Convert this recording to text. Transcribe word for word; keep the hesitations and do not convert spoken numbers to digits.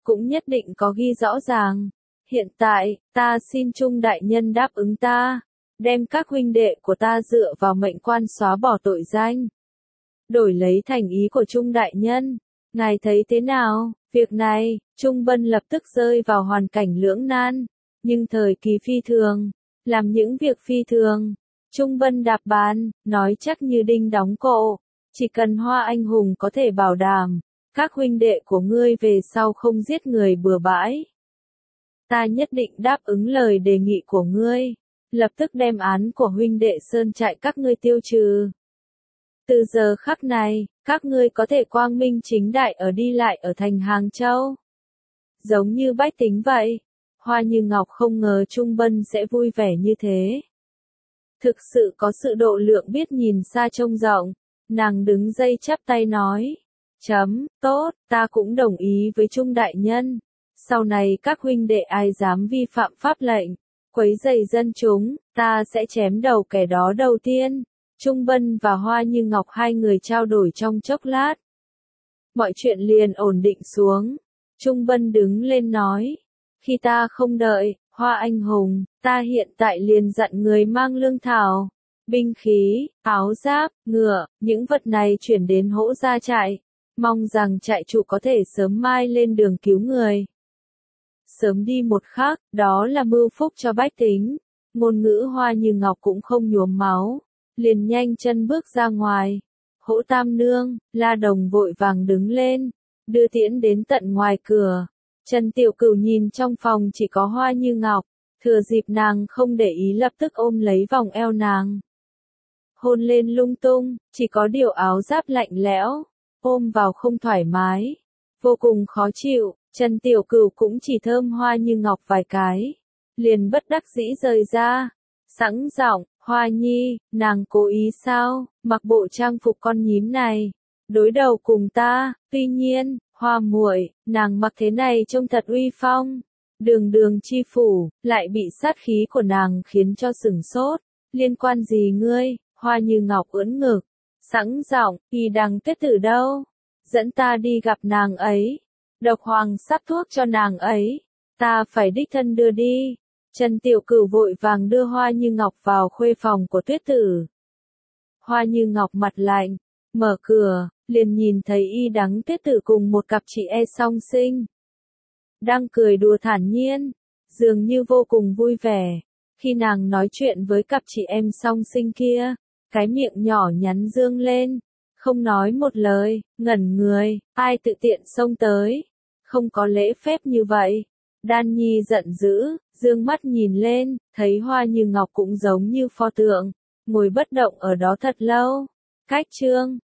cũng nhất định có ghi rõ ràng. Hiện tại, ta xin Trung đại nhân đáp ứng ta, đem các huynh đệ của ta dựa vào mệnh quan xóa bỏ tội danh. Đổi lấy thành ý của Trung đại nhân, ngài thấy thế nào? Việc này, Trung Bân lập tức rơi vào hoàn cảnh lưỡng nan, nhưng thời kỳ phi thường, làm những việc phi thường. Trung Bân đạp bàn, nói chắc như đinh đóng cột, chỉ cần Hoa anh hùng có thể bảo đảm, các huynh đệ của ngươi về sau không giết người bừa bãi. Ta nhất định đáp ứng lời đề nghị của ngươi, lập tức đem án của huynh đệ sơn trại các ngươi tiêu trừ. Từ giờ khắc này, các ngươi có thể quang minh chính đại ở đi lại ở thành Hàng Châu. Giống như bách tính vậy, Hoa Như Ngọc không ngờ Trung Bân sẽ vui vẻ như thế. Thực sự có sự độ lượng biết nhìn xa trông rộng, nàng đứng dây chắp tay nói. Chấm, tốt, ta cũng đồng ý với Trung đại nhân. Sau này các huynh đệ ai dám vi phạm pháp lệnh, quấy rầy dân chúng, ta sẽ chém đầu kẻ đó đầu tiên. Trung Bân và Hoa Như Ngọc hai người trao đổi trong chốc lát. Mọi chuyện liền ổn định xuống. Trung Bân đứng lên nói. Khi ta không đợi, Hoa anh hùng, ta hiện tại liền dặn người mang lương thảo, binh khí, áo giáp, ngựa, những vật này chuyển đến Hỗ Gia trại. Mong rằng trại chủ có thể sớm mai lên đường cứu người. Sớm đi một khắc, đó là mưu phúc cho bách tính. Ngôn ngữ Hoa Như Ngọc cũng không nhuốm máu, liền nhanh chân bước ra ngoài. Hỗ Tam Nương, La Đồng vội vàng đứng lên, đưa tiễn đến tận ngoài cửa. Trần Tiểu Cửu nhìn trong phòng chỉ có Hoa Như Ngọc, thừa dịp nàng không để ý lập tức ôm lấy vòng eo nàng. Hôn lên lung tung, chỉ có điều áo giáp lạnh lẽo, ôm vào không thoải mái, vô cùng khó chịu. Trần Tiểu Cửu cũng chỉ thơm Hoa Như Ngọc vài cái, liền bất đắc dĩ rời ra. Sẵn giọng, Hoa Nhi, nàng cố ý sao, mặc bộ trang phục con nhím này, đối đầu cùng ta. Tuy nhiên, Hoa muội, nàng mặc thế này trông thật uy phong. Đường Đường chi phủ, lại bị sát khí của nàng khiến cho sửng sốt. Liên quan gì ngươi? Hoa Như Ngọc ưỡn ngực, sẵn giọng, Y Đằng Tuyết Tử đâu? Dẫn ta đi gặp nàng ấy. Độc Hoàng sắp thuốc cho nàng ấy, ta phải đích thân đưa đi. Trần Tiểu Cửu vội vàng đưa Hoa Như Ngọc vào khuê phòng của Tuyết Tử. Hoa Như Ngọc mặt lạnh, mở cửa, liền nhìn thấy Y Đắng Tuyết Tử cùng một cặp chị em song sinh. Đang cười đùa thản nhiên, dường như vô cùng vui vẻ. Khi nàng nói chuyện với cặp chị em song sinh kia, cái miệng nhỏ nhắn dương lên, không nói một lời, ngẩn người, ai tự tiện xông tới, không có lễ phép như vậy. Đan Nhi giận dữ, dương mắt nhìn lên, thấy Hoa Như Ngọc cũng giống như pho tượng, ngồi bất động ở đó thật lâu. Cách chương